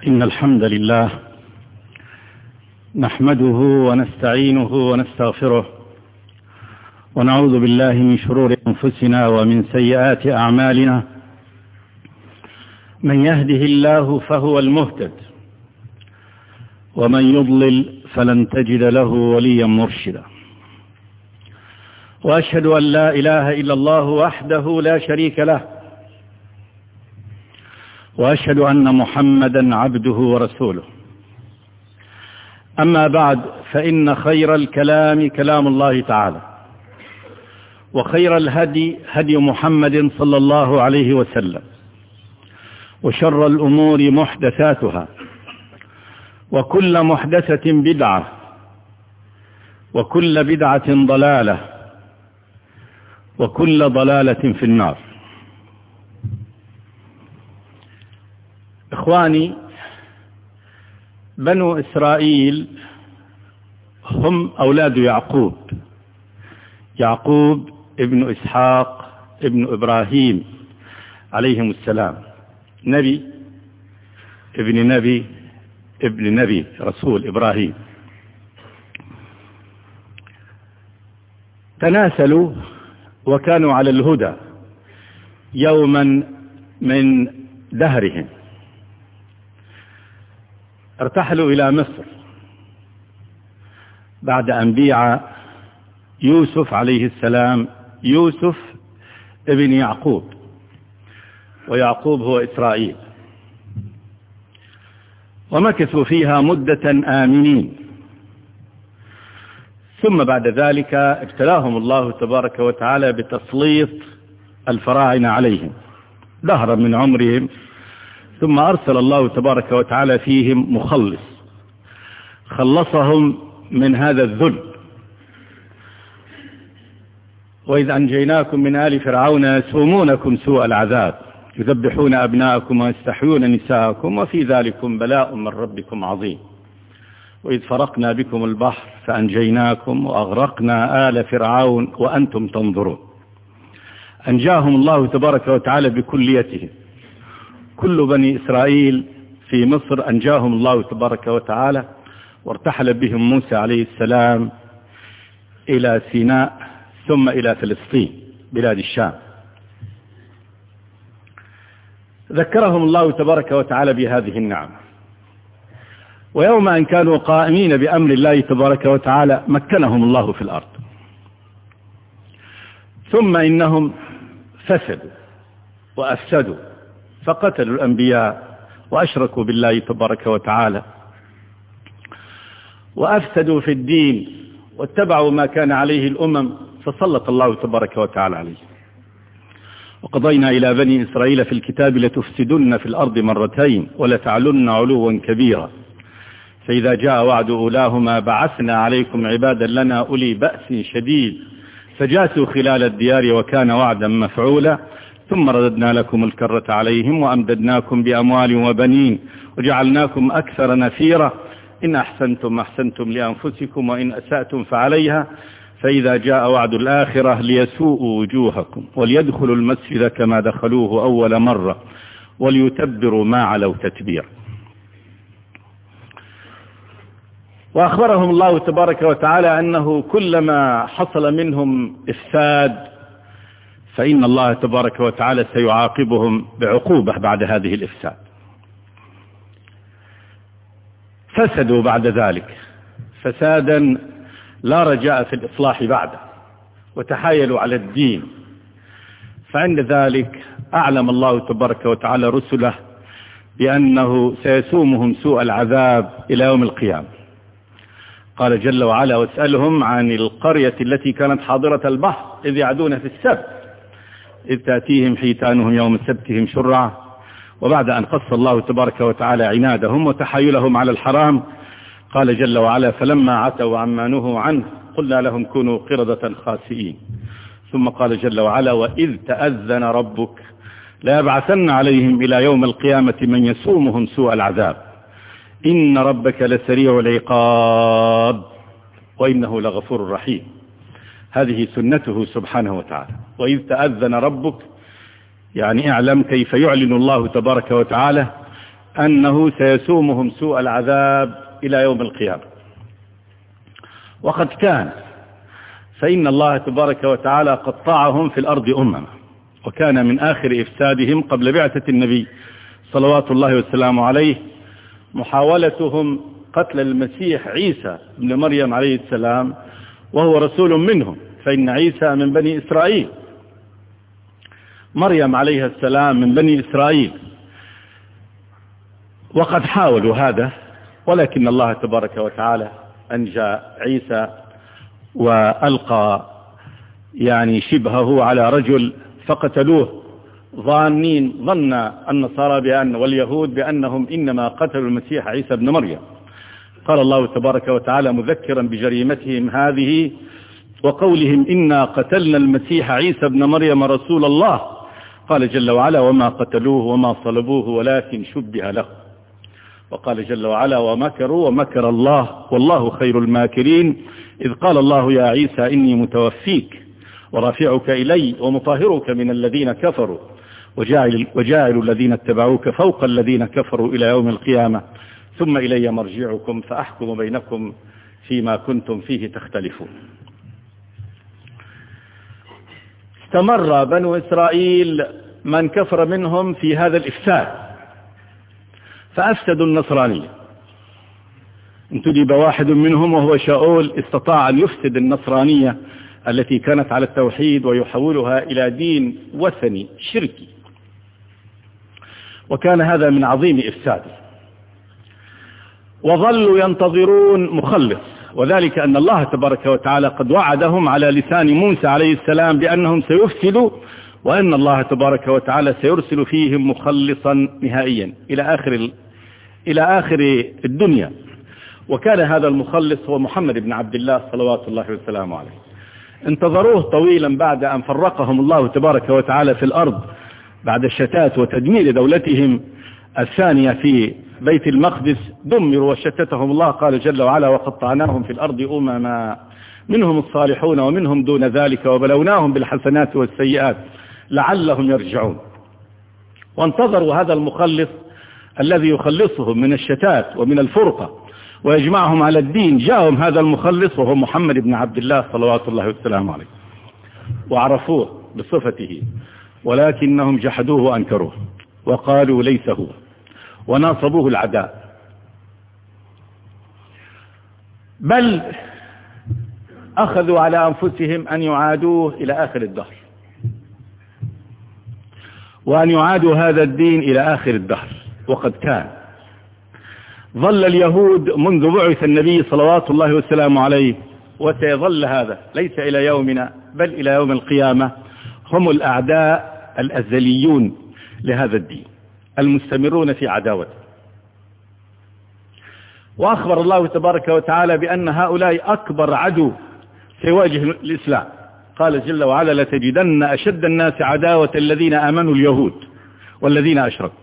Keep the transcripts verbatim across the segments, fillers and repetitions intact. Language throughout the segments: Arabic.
إن الحمد لله نحمده ونستعينه ونستغفره ونعوذ بالله من شرور أنفسنا ومن سيئات أعمالنا. من يهده الله فهو المهتد ومن يضلل فلن تجد له وليا مرشدا. وأشهد أن لا إله إلا الله وحده لا شريك له، وأشهد أن محمدا عبده ورسوله. أما بعد، فإن خير الكلام كلام الله تعالى، وخير الهدي هدي محمد صلى الله عليه وسلم، وشر الأمور محدثاتها، وكل محدثة بدعة، وكل بدعة ضلالة، وكل ضلالة في النار. إخواني، بنو إسرائيل هم أولاد يعقوب، يعقوب ابن إسحاق ابن إبراهيم عليهم السلام، نبي ابن نبي ابن نبي رسول إبراهيم. تناسلوا وكانوا على الهدى يوما من دهرهم. ارتحلوا إلى مصر بعد أن بيع يوسف عليه السلام، يوسف ابن يعقوب، ويعقوب هو إسرائيل، ومكثوا فيها مدة آمنين. ثم بعد ذلك ابتلاهم الله تبارك وتعالى بتسليط الفراعنة عليهم دهرا من عمرهم، ثم أرسل الله تبارك وتعالى فيهم مخلص خلصهم من هذا الذل. وإذ أنجيناكم من آل فرعون يسومونكم سوء العذاب يذبحون أبناءكم ويستحيون نساءكم وفي ذلكم بلاء من ربكم عظيم. وإذ فرقنا بكم البحر فأنجيناكم وأغرقنا آل فرعون وأنتم تنظرون. أنجاهم الله تبارك وتعالى بكليتهم، كل بني إسرائيل في مصر أنجاهم الله تبارك وتعالى، وارتحل بهم موسى عليه السلام إلى سيناء ثم إلى فلسطين بلاد الشام. ذكرهم الله تبارك وتعالى بهذه النعمة. ويوم أن كانوا قائمين بأمر الله تبارك وتعالى مكنهم الله في الأرض. ثم إنهم فسدوا وأفسدوا، فقتلوا الأنبياء وأشركوا بالله تبارك وتعالى، وأفسدوا في الدين واتبعوا ما كان عليه الأمم، فسلط الله تبارك وتعالى عليه. وقضينا إلى بني إسرائيل في الكتاب لتفسدن في الأرض مرتين ولتعلن علوا كبيرا، فإذا جاء وعد أولاهما بعثنا عليكم عبادا لنا أولي بأس شديد فجاسوا خلال الديار وكان وعدا مفعولا ثم رددنا لكم الكرة عليهم وأمددناكم بأموال وبنين وجعلناكم أكثر نفيرا إن أحسنتم أحسنتم لأنفسكم وإن أسأتم فعليها فإذا جاء وعد الآخرة ليسوءوا وجوهكم وليدخلوا المسجد كما دخلوه أول مرة وليتبروا ما علوا تتبير. وأخبرهم الله تبارك وتعالى أنه كلما حصل منهم إفساد فإن الله تبارك وتعالى سيعاقبهم بعقوبة بعد هذه الإفساد. فسدوا بعد ذلك فسادا لا رجاء في الإصلاح بعده، وتحايلوا على الدين. فعند ذلك أعلم الله تبارك وتعالى رسله بأنه سيسومهم سوء العذاب إلى يوم القيامة. قال جل وعلا: واسألهم عن القرية التي كانت حاضرة البحر إذ يعدون في السبت إذ تأتيهم حيتانهم يوم سبتهم شرعا. وبعد أن قص الله تبارك وتعالى عنادهم وتحايلهم على الحرام قال جل وعلا: فلما عتوا عما نهوا عنه قلنا لهم كونوا قردة خاسئين. ثم قال جل وعلا: وإذ تأذن ربك ليبعثن عليهم إلى يوم القيامة من يسومهم سوء العذاب إن ربك لسريع العقاب وإنه لغفور رحيم. هذه سنته سبحانه وتعالى. وإذ تأذن ربك يعني اعلم كيف يعلن الله تبارك وتعالى أنه سيسومهم سوء العذاب إلى يوم القيامة. وقد كان، فإن الله تبارك وتعالى قطعهم في الأرض أمما، وكان من آخر إفسادهم قبل بعثة النبي صلوات الله وسلامه عليه محاولتهم قتل المسيح عيسى بن مريم عليه السلام وهو رسول منهم، فإن عيسى من بني إسرائيل، مريم عليها السلام من بني إسرائيل. وقد حاولوا هذا، ولكن الله تبارك وتعالى أنجى عيسى وألقى يعني شبهه على رجل فقتلوه، ظانين ظن النصارى بأن واليهود بأنهم إنما قتلوا المسيح عيسى بن مريم. قال الله تبارك وتعالى مذكرا بجريمتهم هذه وقولهم إنا قتلنا المسيح عيسى بن مريم رسول الله، قال جل وعلا وما قتلوه وما صلبوه ولكن شبه له. وقال جل وعلا ومكروا ومكر الله والله خير الماكرين، إذ قال الله يا عيسى إني متوفيك ورافعك إلي ومطهرك من الذين كفروا وجاعل, وجاعل الذين اتبعوك فوق الذين كفروا إلى يوم القيامة ثم إلي مرجعكم فأحكم بينكم فيما كنتم فيه تختلفون. استمر بنو إسرائيل من كفر منهم في هذا الإفساد، فأفسدوا النصرانية. انتدب واحد منهم وهو شاول استطاع أن يفسد النصرانية التي كانت على التوحيد ويحولها إلى دين وثني شركي، وكان هذا من عظيم إفساده. وظلوا ينتظرون مخلص، وذلك أن الله تبارك وتعالى قد وعدهم على لسان موسى عليه السلام بأنهم سيفسدوا، وأن الله تبارك وتعالى سيرسل فيهم مخلصا نهائيا إلى آخر إلى آخر الدنيا. وكان هذا المخلص هو محمد بن عبد الله صلوات الله وسلامه عليه. انتظروه طويلا بعد أن فرقهم الله تبارك وتعالى في الأرض بعد الشتات وتدمير دولتهم الثانية في بيت المقدس، دمروا وشتتهم الله. قال جل وعلا وقطعناهم في الأرض أمما منهم الصالحون ومنهم دون ذلك وبلوناهم بالحسنات والسيئات لعلهم يرجعون. وانتظروا هذا المخلص الذي يخلصهم من الشتات ومن الفرقة ويجمعهم على الدين. جاءهم هذا المخلص وهو محمد بن عبد الله صلوات الله والسلام عليه، وعرفوه بصفته، ولكنهم جحدوه وأنكروه وقالوا ليس هو، وناصبوه العداء، بل أخذوا على أنفسهم أن يعادوه إلى آخر الدهر، وأن يعادوا هذا الدين إلى آخر الدهر. وقد كان ظل اليهود منذ بعث النبي صلوات الله والسلام عليه، وسيظل هذا ليس إلى يومنا بل إلى يوم القيامة، هم الأعداء الأزليون لهذا الدين المستمرون في عداوته. وأخبر الله تبارك وتعالى بأن هؤلاء أكبر عدو سيواجه الإسلام. قال جل وعلا لتجدن أشد الناس عداوة الذين آمنوا اليهود والذين أشركوا.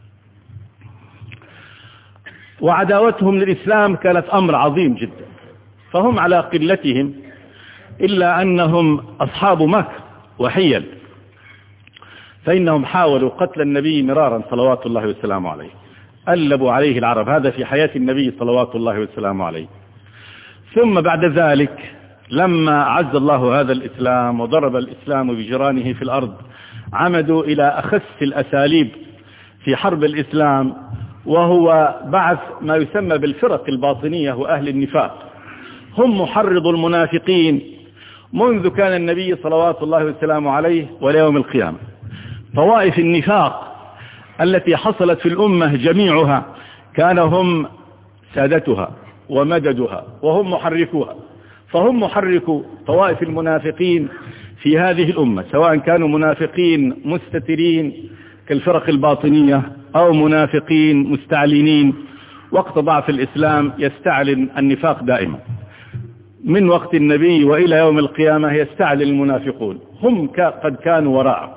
وعداوتهم للإسلام كانت أمر عظيم جدا، فهم على قلتهم إلا أنهم أصحاب مكر وحيل، فإنهم حاولوا قتل النبي مرارا صلوات الله والسلام عليه، ألبوا عليه العرب، هذا في حياة النبي صلوات الله والسلام عليه. ثم بعد ذلك لما عز الله هذا الإسلام وضرب الإسلام بجيرانه في الأرض، عمدوا إلى أخس الأساليب في حرب الإسلام، وهو بعث ما يسمى بالفرق الباطنية وأهل النفاق، هم محرض المنافقين منذ كان النبي صلوات الله والسلام عليه وليوم القيامة. طوائف النفاق التي حصلت في الأمة جميعها كان هم سادتها ومددها وهم محركوها، فهم محركوا طوائف المنافقين في هذه الأمة، سواء كانوا منافقين مستترين كالفرق الباطنية أو منافقين مستعلنين. وقت ضعف الإسلام يستعلن النفاق دائما، من وقت النبي وإلى يوم القيامة يستعلن المنافقون، هم قد كانوا وراءه.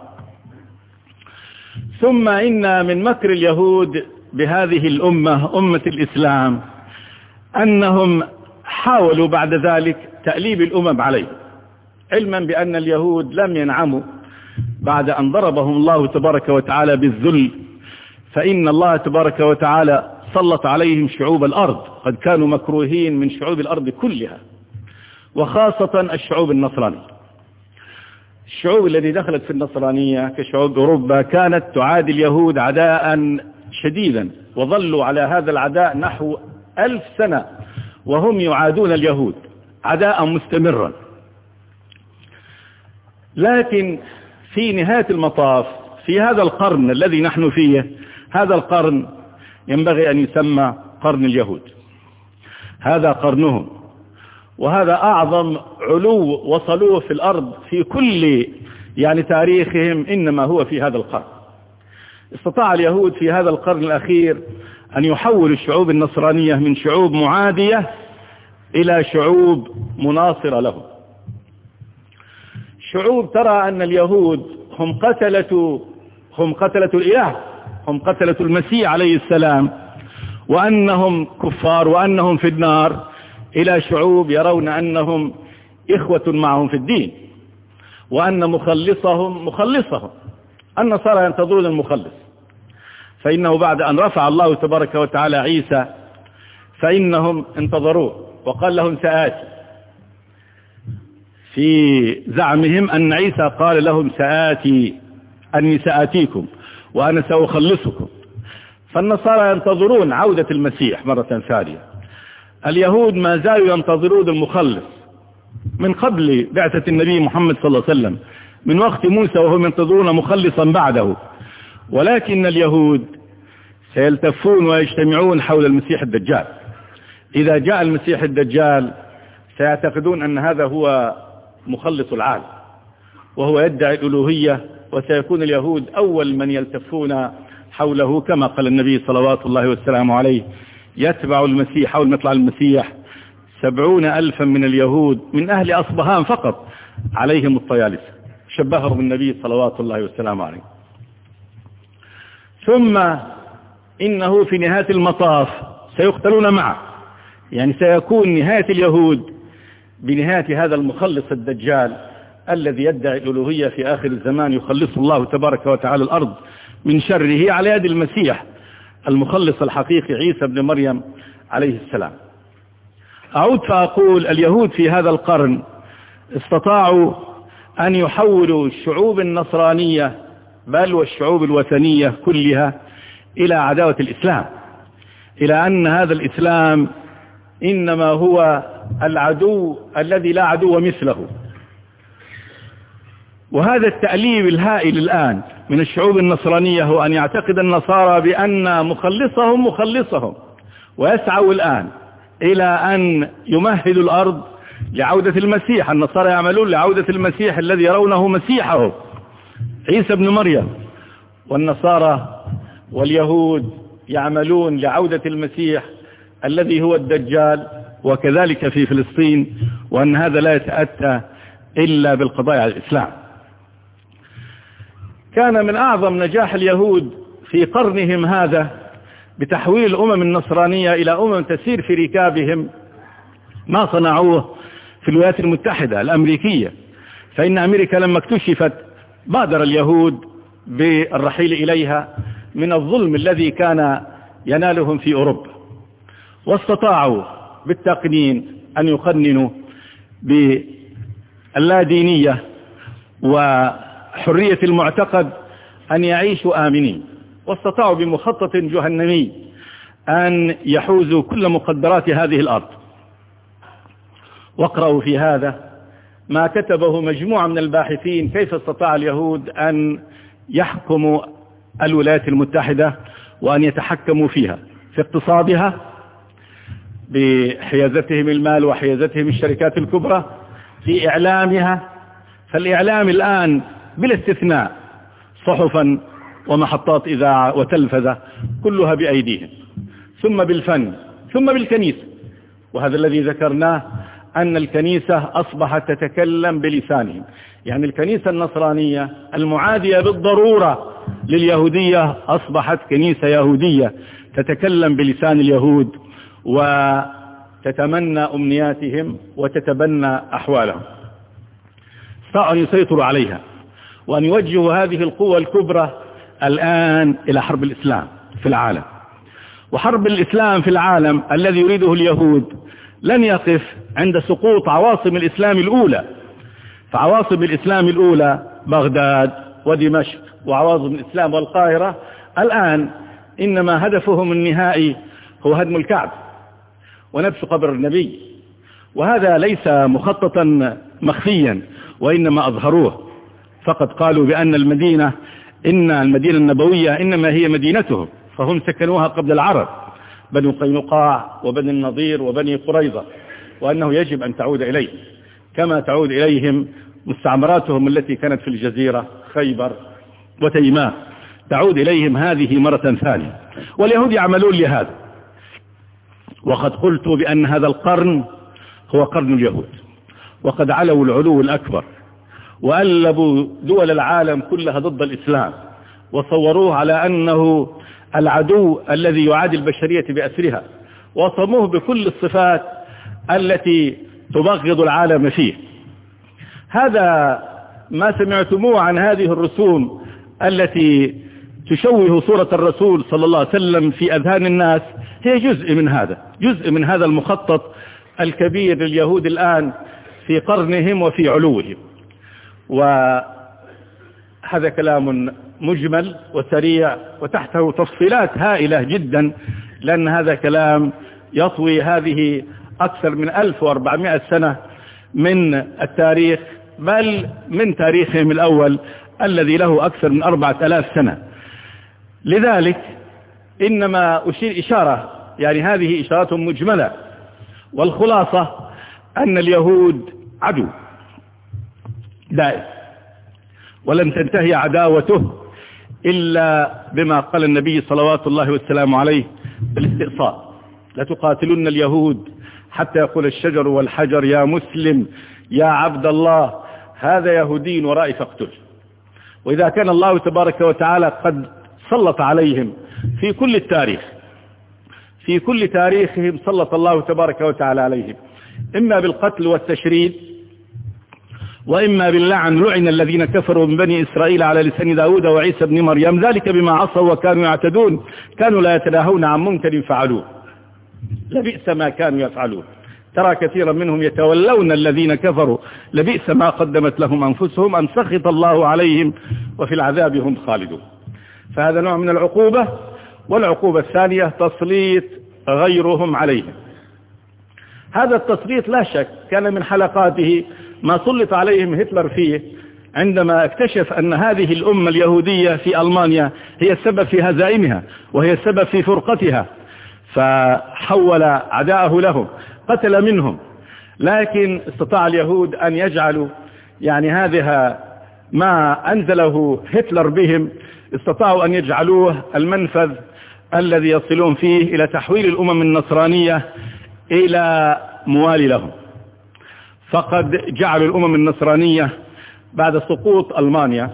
ثم إن من مكر اليهود بهذه الأمة أمة الإسلام أنهم حاولوا بعد ذلك تأليب الأمم عليه، علما بأن اليهود لم ينعموا بعد أن ضربهم الله تبارك وتعالى بالذل فإن الله تبارك وتعالى سلط عليهم شعوب الأرض، قد كانوا مكروهين من شعوب الأرض كلها، وخاصة الشعوب النصرانية. الشعوب التي دخلت في النصرانية كشعوب أوروبا كانت تعادي اليهود عداء شديدا، وظلوا على هذا العداء نحو ألف سنة وهم يعادون اليهود عداء مستمرا. لكن في نهاية المطاف في هذا القرن الذي نحن فيه، هذا القرن ينبغي أن يسمى قرن اليهود، هذا قرنهم، وهذا أعظم علو وصلوه في الأرض في كل يعني تاريخهم، إنما هو في هذا القرن. استطاع اليهود في هذا القرن الأخير أن يحولوا الشعوب النصرانية من شعوب معادية إلى شعوب مناصرة لهم. شعوب ترى أن اليهود هم قتلة هم قتلة الإله، هم قتلة المسيح عليه السلام، وأنهم كفار وأنهم في النار، إلى شعوب يرون أنهم إخوة معهم في الدين، وأن مخلصهم مخلصهم. النصارى ينتظرون المخلص، فإنه بعد أن رفع الله تبارك وتعالى عيسى فإنهم انتظروه وقال لهم سآتي. في زعمهم أن عيسى قال لهم سآتي، أني سآتيكم وأنا سأخلصكم. فالنصارى ينتظرون عودة المسيح مرة ثانية. اليهود ما زالوا ينتظرون المخلص من قبل بعثة النبي محمد صلى الله عليه وسلم، من وقت موسى وهم ينتظرون مخلصا بعده. ولكن اليهود سيلتفون ويجتمعون حول المسيح الدجال. إذا جاء المسيح الدجال سيعتقدون أن هذا هو مخلص العالم، وهو يدعي الألوهية، وسيكون اليهود أول من يلتفون حوله، كما قال النبي صلوات الله والسلام عليه: يتبع المسيح حول مطلع المسيح سبعون ألفا من اليهود من أهل أصبهان فقط عليهم الطيالسة، شبههم النبي صلوات الله والسلام عليه. ثم إنه في نهاية المطاف سيقتلون معه، يعني سيكون نهاية اليهود بنهاية هذا المخلص الدجال الذي يدعي الألوهية في آخر الزمان، يخلص الله تبارك وتعالى الأرض من شره على يد المسيح المخلص الحقيقي عيسى بن مريم عليه السلام. أعود فأقول اليهود في هذا القرن استطاعوا أن يحولوا الشعوب النصرانية بل والشعوب الوثنية كلها إلى عداوة الإسلام، إلى أن هذا الإسلام إنما هو العدو الذي لا عدو مثله. وهذا التأليب الهائل الآن من الشعوب النصرانية هو أن يعتقد النصارى بأن مخلصهم مخلصهم، ويسعوا الآن إلى أن يمهدوا الأرض لعودة المسيح. النصارى يعملون لعودة المسيح الذي يرونه مسيحه عيسى بن مريم، والنصارى واليهود يعملون لعودة المسيح الذي هو الدجال، وكذلك في فلسطين، وأن هذا لا يتأتى إلا بالقضاء على الإسلام. كان من أعظم نجاح اليهود في قرنهم هذا بتحويل الأمم النصرانية إلى أمم تسير في ركابهم ما صنعوه في الولايات المتحدة الأمريكية. فإن أمريكا لما اكتشفت بادر اليهود بالرحيل إليها من الظلم الذي كان ينالهم في أوروبا، واستطاعوا بالتقنين أن يقننوا باللادينية وحرية المعتقد أن يعيشوا آمنين، واستطاعوا بمخطط جهنمي أن يحوزوا كل مقدرات هذه الأرض. واقرأوا في هذا ما كتبه مجموعة من الباحثين كيف استطاع اليهود أن يحكموا الولايات المتحدة وأن يتحكموا فيها في اقتصادها بحيازتهم المال وحيازتهم الشركات الكبرى، في إعلامها. فالإعلام الآن بلا استثناء صحفا ومحطات إذاعة وتلفزة كلها بأيديهم، ثم بالفن، ثم بالكنيسة. وهذا الذي ذكرناه أن الكنيسة أصبحت تتكلم بلسانهم، يعني الكنيسة النصرانية المعادية بالضرورة لليهودية أصبحت كنيسة يهودية تتكلم بلسان اليهود وتتمنى أمنياتهم وتتبنى أحوالهم. استطاعوا أن يسيطروا عليها وأن يوجهوا هذه القوة الكبرى الآن إلى حرب الإسلام، في العالم. وحرب الإسلام في العالم الذي يريده اليهود لن يقف عند سقوط عواصم الإسلام الأولى، فعواصم الإسلام الأولى بغداد ودمشق وعواصم الإسلام والقاهرة الآن إنما هدفهم النهائي هو هدم الكعبة ونبش قبر النبي، وهذا ليس مخططا مخفيا وإنما أظهروه. فقد قالوا بأن المدينة إن المدينة النبوية إنما هي مدينتهم، فهم سكنوها قبل العرب بنو قينقاع وبني النضير وبني قريظة، وأنه يجب أن تعود إليه كما تعود إليهم مستعمراتهم التي كانت في الجزيرة خيبر وتيماء، تعود إليهم هذه مرة ثانية. واليهود يعملون لهذا، وقد قلت بأن هذا القرن هو قرن اليهود، وقد علوا العلو الأكبر وألبوا دول العالم كلها ضد الإسلام، وصوروه على أنه العدو الذي يعادي البشرية بأسرها، وصموه بكل الصفات التي تبغض العالم فيه. هذا ما سمعتموه عن هذه الرسوم التي تشوه صورة الرسول صلى الله عليه وسلم في أذهان الناس، هي جزء من هذا، جزء من هذا المخطط الكبير لليهود الآن في قرنهم وفي علوهم. وهذا كلام مجمل وسريع وتحته تفصيلات هائلة جدا، لأن هذا كلام يطوي هذه أكثر من ألف وأربعمائة سنة من التاريخ، بل من تاريخهم الأول الذي له أكثر من أربعة آلاف سنة. لذلك إنما أشير إشارة، يعني هذه إشارات مجملة، والخلاصة أن اليهود عدو دائم، ولن تنتهي عداوته إلا بما قال النبي صلوات الله والسلام عليه بالاستئصال: لتقاتلن اليهود حتى يقول الشجر والحجر يا مسلم يا عبد الله هذا يهودي ورائي فاقتله. وإذا كان الله تبارك وتعالى قد سلط عليهم في كل التاريخ، في كل تاريخهم سلط الله تبارك وتعالى عليهم إما بالقتل والتشريد وإما باللعن: لعن الذين كفروا من بني إسرائيل على لسان داود وعيسى بن مريم ذلك بما عصوا وكانوا يعتدون كانوا لا يتناهون عن منكر فعلوه لبئس ما كانوا يفعلون. ترى كثيرا منهم يتولون الذين كفروا لبئس ما قدمت لهم أنفسهم أن سخط الله عليهم وفي العذاب هم خالدون. فهذا نوع من العقوبة. والعقوبة الثانية تسليط غيرهم عليهم. هذا التسليط لا شك كان من حلقاته ما سلط عليهم هتلر فيه عندما اكتشف أن هذه الأمة اليهودية في ألمانيا هي السبب في هزائمها وهي السبب في فرقتها، فحول عداءه لهم، قتل منهم. لكن استطاع اليهود أن يجعلوا يعني هذا ما أنزله هتلر بهم، استطاعوا أن يجعلوه المنفذ الذي يصلون فيه إلى تحويل الأمم النصرانية إلى موالي لهم. فقد جعلوا الأمم النصرانية بعد سقوط ألمانيا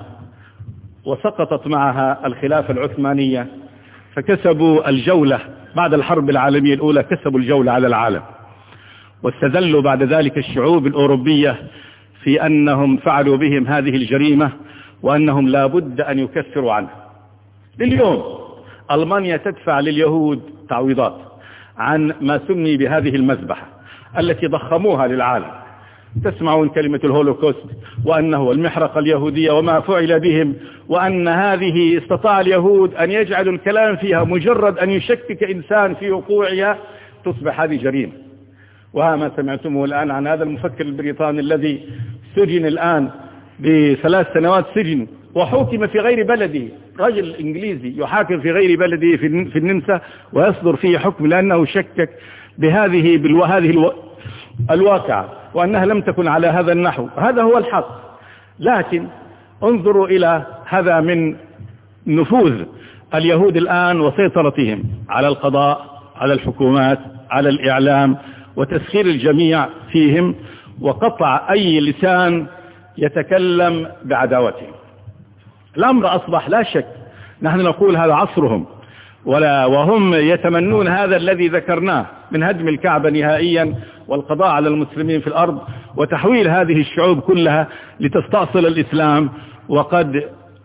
وسقطت معها الخلافة العثمانية، فكسبوا الجولة بعد الحرب العالمية الأولى، كسبوا الجولة على العالم، واستدلوا بعد ذلك الشعوب الأوروبية في أنهم فعلوا بهم هذه الجريمة وأنهم لا بد أن يكفروا عنها. لليوم ألمانيا تدفع لليهود تعويضات عن ما سمي بهذه المذبحة التي ضخموها للعالم. تسمعون كلمة الهولوكوست وأنه المحرقة اليهودية وما فعل بهم، وأن هذه استطاع اليهود أن يجعلوا الكلام فيها مجرد أن يشكك إنسان في وقوعها تصبح هذه جريمة. وها ما سمعتمه الآن عن هذا المفكر البريطاني الذي سجن الآن بثلاث سنوات سجن وحكم في غير بلده، رجل إنجليزي يحاكم في غير بلده في النمسا ويصدر فيه حكم لأنه شكك بهذه بالوهذه الواقعة وأنها لم تكن على هذا النحو. هذا هو الحق. لكن انظروا إلى هذا من نفوذ اليهود الآن وسيطرتهم على القضاء، على الحكومات، على الإعلام، وتسخير الجميع فيهم وقطع أي لسان يتكلم بعداوتهم. الأمر أصبح لا شك، نحن نقول هذا عصرهم، ولا وهم يتمنون هذا الذي ذكرناه من هدم الكعبة نهائيا والقضاء على المسلمين في الأرض وتحويل هذه الشعوب كلها لتستأصل الإسلام. وقد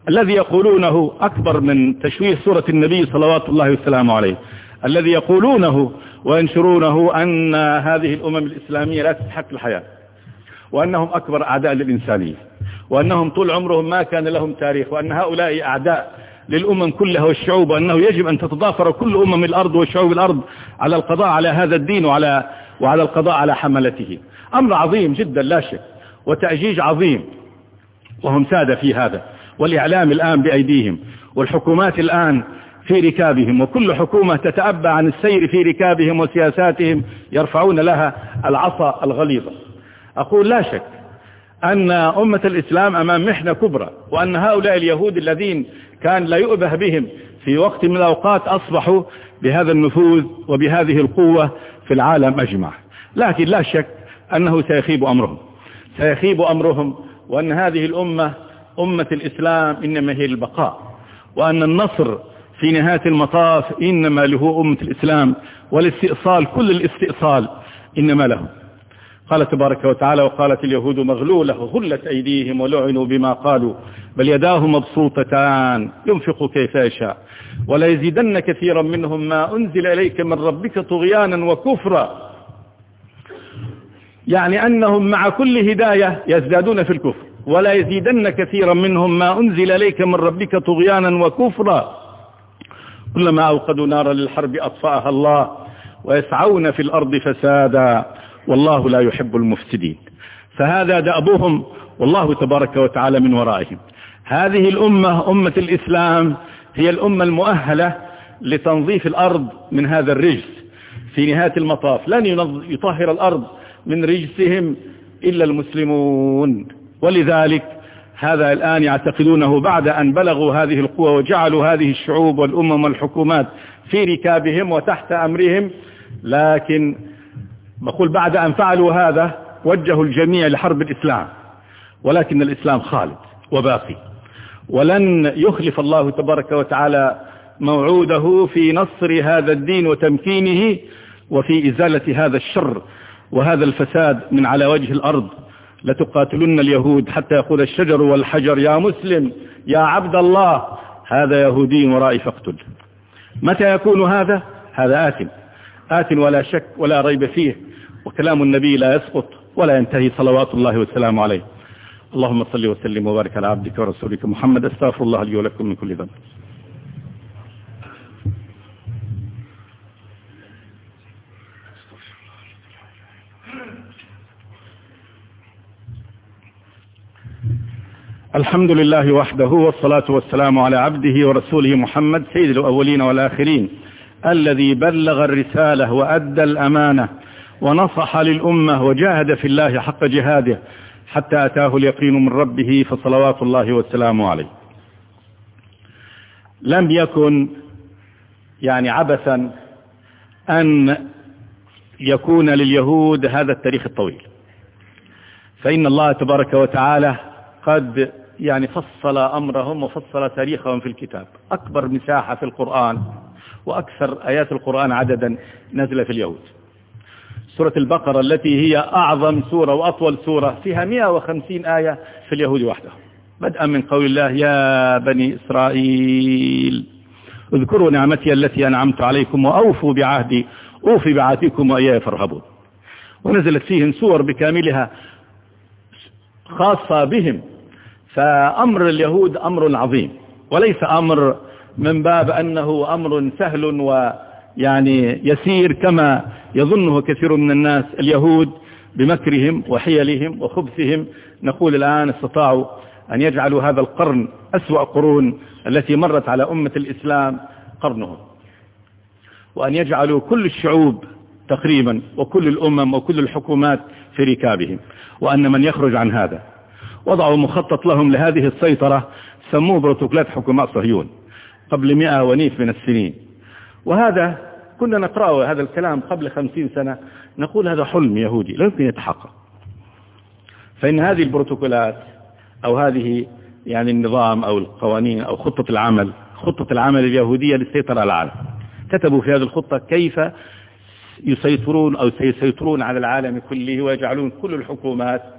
الذي يقولونه أكبر من تشويه صورة النبي صلوات الله وسلامه عليه، الذي يقولونه وينشرونه أن هذه الأمم الإسلامية لا تستحق الحياة، وأنهم أكبر أعداء للإنسانية، وأنهم طول عمرهم ما كان لهم تاريخ، وأن هؤلاء أعداء للأمم كلها والشعوب، وأنه يجب أن تتضافر كل أمم الأرض وشعوب الأرض على القضاء على هذا الدين وعلى وعلى القضاء على حملته. أمر عظيم جدا لا شك، وتأجيج عظيم، وهم سادة في هذا، والإعلام الآن بأيديهم، والحكومات الآن في ركابهم، وكل حكومة تتأبى عن السير في ركابهم وسياساتهم يرفعون لها العصا الغليظة. أقول لا شك أن أمة الإسلام أمام محنة كبرى، وأن هؤلاء اليهود الذين كان لا يؤبه بهم في وقت من الأوقات أصبحوا بهذا النفوذ وبهذه القوة في العالم أجمع. لكن لا شك أنه سيخيب أمرهم سيخيب أمرهم وأن هذه الأمة أمة الإسلام إنما هي البقاء، وأن النصر في نهاية المطاف إنما له أمة الإسلام، والاستئصال كل الاستئصال إنما له. قال تبارك وتعالى: وقالت اليهود مغلولة غلت أيديهم ولعنوا بما قالوا بل يداه مبسوطتان ينفق كيف يشاء ولا يزيدن كثيرا منهم ما أنزل إليك من ربك طغيانا وكفرا. يعني أنهم مع كل هداية يزدادون في الكفر، ولا يزيدن كثيرا منهم ما أنزل إليك من ربك طغيانا وكفرا كلما أوقدوا نارا للحرب أطفأها الله ويسعون في الأرض فسادا والله لا يحب المفسدين. فهذا دأبهم، والله تبارك وتعالى من ورائهم. هذه الأمة أمة الإسلام هي الأمة المؤهلة لتنظيف الأرض من هذا الرجس في نهاية المطاف. لن يطهر الأرض من رجسهم إلا المسلمون، ولذلك هذا الآن يعتقدونه بعد أن بلغوا هذه القوة وجعلوا هذه الشعوب والأمم والحكومات في ركابهم وتحت أمرهم. لكن بقول بعد أن فعلوا هذا وجهوا الجميع لحرب الإسلام، ولكن الإسلام خالد وباقي، ولن يخلف الله تبارك وتعالى موعوده في نصر هذا الدين وتمكينه وفي إزالة هذا الشر وهذا الفساد من على وجه الأرض. لتقاتلن اليهود حتى يقول الشجر والحجر يا مسلم يا عبد الله هذا يهودي ورائي فاقتل. متى يكون هذا؟ هذا آت آت ولا شك ولا ريب فيه، وكلام النبي لا يسقط ولا ينتهي صلوات الله والسلام عليه. اللهم صل وسلم وبارك على عبدك ورسولك محمد. استغفر الله لي ولكم من كل ذنب. الحمد لله وحده، والصلاة والسلام على عبده ورسوله محمد سيد الأولين والآخرين، الذي بلغ الرسالة وأدى الأمانة ونصح للأمة وجاهد في الله حق جهاده حتى أتاه اليقين من ربه، فصلوات الله والسلام عليه. لم يكن يعني عبثا أن يكون لليهود هذا التاريخ الطويل، فإن الله تبارك وتعالى قد يعني فصل أمرهم وفصل تاريخهم في الكتاب. أكبر مساحة في القرآن وأكثر آيات القرآن عددا نزل في اليهود. سورة البقرة التي هي أعظم سورة وأطول سورة فيها مئة وخمسين آية في اليهود وحده، بدءا من قول الله يا بني إسرائيل اذكروا نعمتي التي أنعمت عليكم وأوفوا بعهدي أوفي بعهدكم وإياي فارهبون. ونزلت فيهم سور بكاملها خاصة بهم. فأمر اليهود أمر عظيم، وليس أمر من باب أنه أمر سهل ويعني يسير كما يظنه كثير من الناس. اليهود بمكرهم وحيلهم وخبثهم نقول الآن استطاعوا أن يجعلوا هذا القرن أسوأ قرون التي مرت على أمة الإسلام قرنهم، وأن يجعلوا كل الشعوب تقريبا وكل الأمم وكل الحكومات في ركابهم، وأن من يخرج عن هذا وضعوا مخطط لهم لهذه السيطرة سموه بروتوكولات حكومات صهيون قبل مئة ونيف من السنين. وهذا كنا نقرأه هذا الكلام قبل خمسين سنة، نقول هذا حلم يهودي لا يمكن يتحقق. فإن هذه البروتوكولات أو هذه يعني النظام أو القوانين أو خطة العمل خطة العمل اليهودية للسيطرة على العالم، كتبوا في هذه الخطة كيف يسيطرون أو سيسيطرون على العالم كله ويجعلون كل الحكومات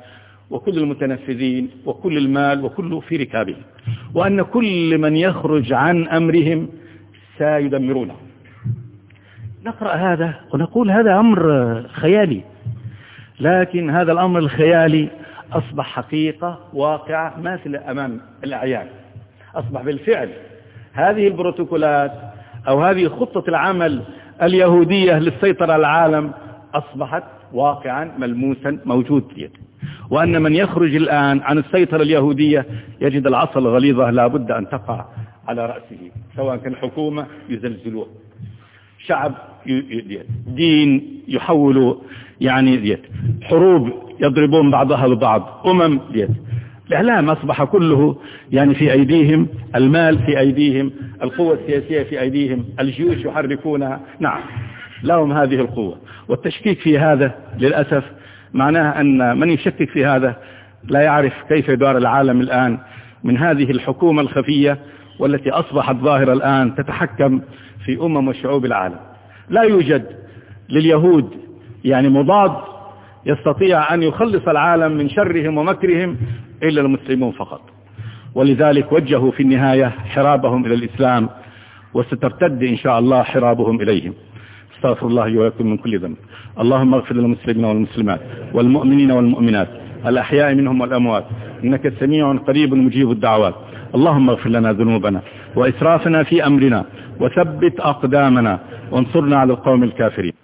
وكل المتنفذين وكل المال وكله في ركابهم، وأن كل من يخرج عن أمرهم سيدمرونه. نقرأ هذا ونقول هذا أمر خيالي، لكن هذا الأمر الخيالي أصبح حقيقة واقعة ماثلة أمام الأعيان. أصبح بالفعل هذه البروتوكولات أو هذه خطة العمل اليهودية للسيطرة على العالم أصبحت واقعا ملموسا موجود فيه، وأن من يخرج الآن عن السيطرة اليهودية يجد العصا الغليظة لا بد أن تقع على رأسه، سواء كان حكومة يزلزلوه، شعب دين يحولوا، يعني ديت حروب يضربون بعضها ببعض، أمم ديت. الإعلام أصبح كله يعني في أيديهم، المال في أيديهم، القوة السياسية في أيديهم، الجيوش يحركونها، نعم لهم هذه القوة. والتشكيك في هذا للأسف معناه أن من يشكك في هذا لا يعرف كيف يدار العالم الآن من هذه الحكومة الخفية والتي أصبحت ظاهرة الآن تتحكم في أمم وشعوب العالم. لا يوجد لليهود يعني مضاد يستطيع أن يخلص العالم من شرهم ومكرهم إلا المسلمون فقط، ولذلك وجهوا في النهاية حرابهم إلى الإسلام، وسترتد إن شاء الله حرابهم إليهم. استغفر الله ولكم من كل ذنب. اللهم اغفر للمسلمين والمسلمات والمؤمنين والمؤمنات الأحياء منهم والأموات، إنك سميع قريب مجيب الدعوات. اللهم اغفر لنا ذنوبنا وإسرافنا في أمرنا وثبت أقدامنا وانصرنا على القوم الكافرين.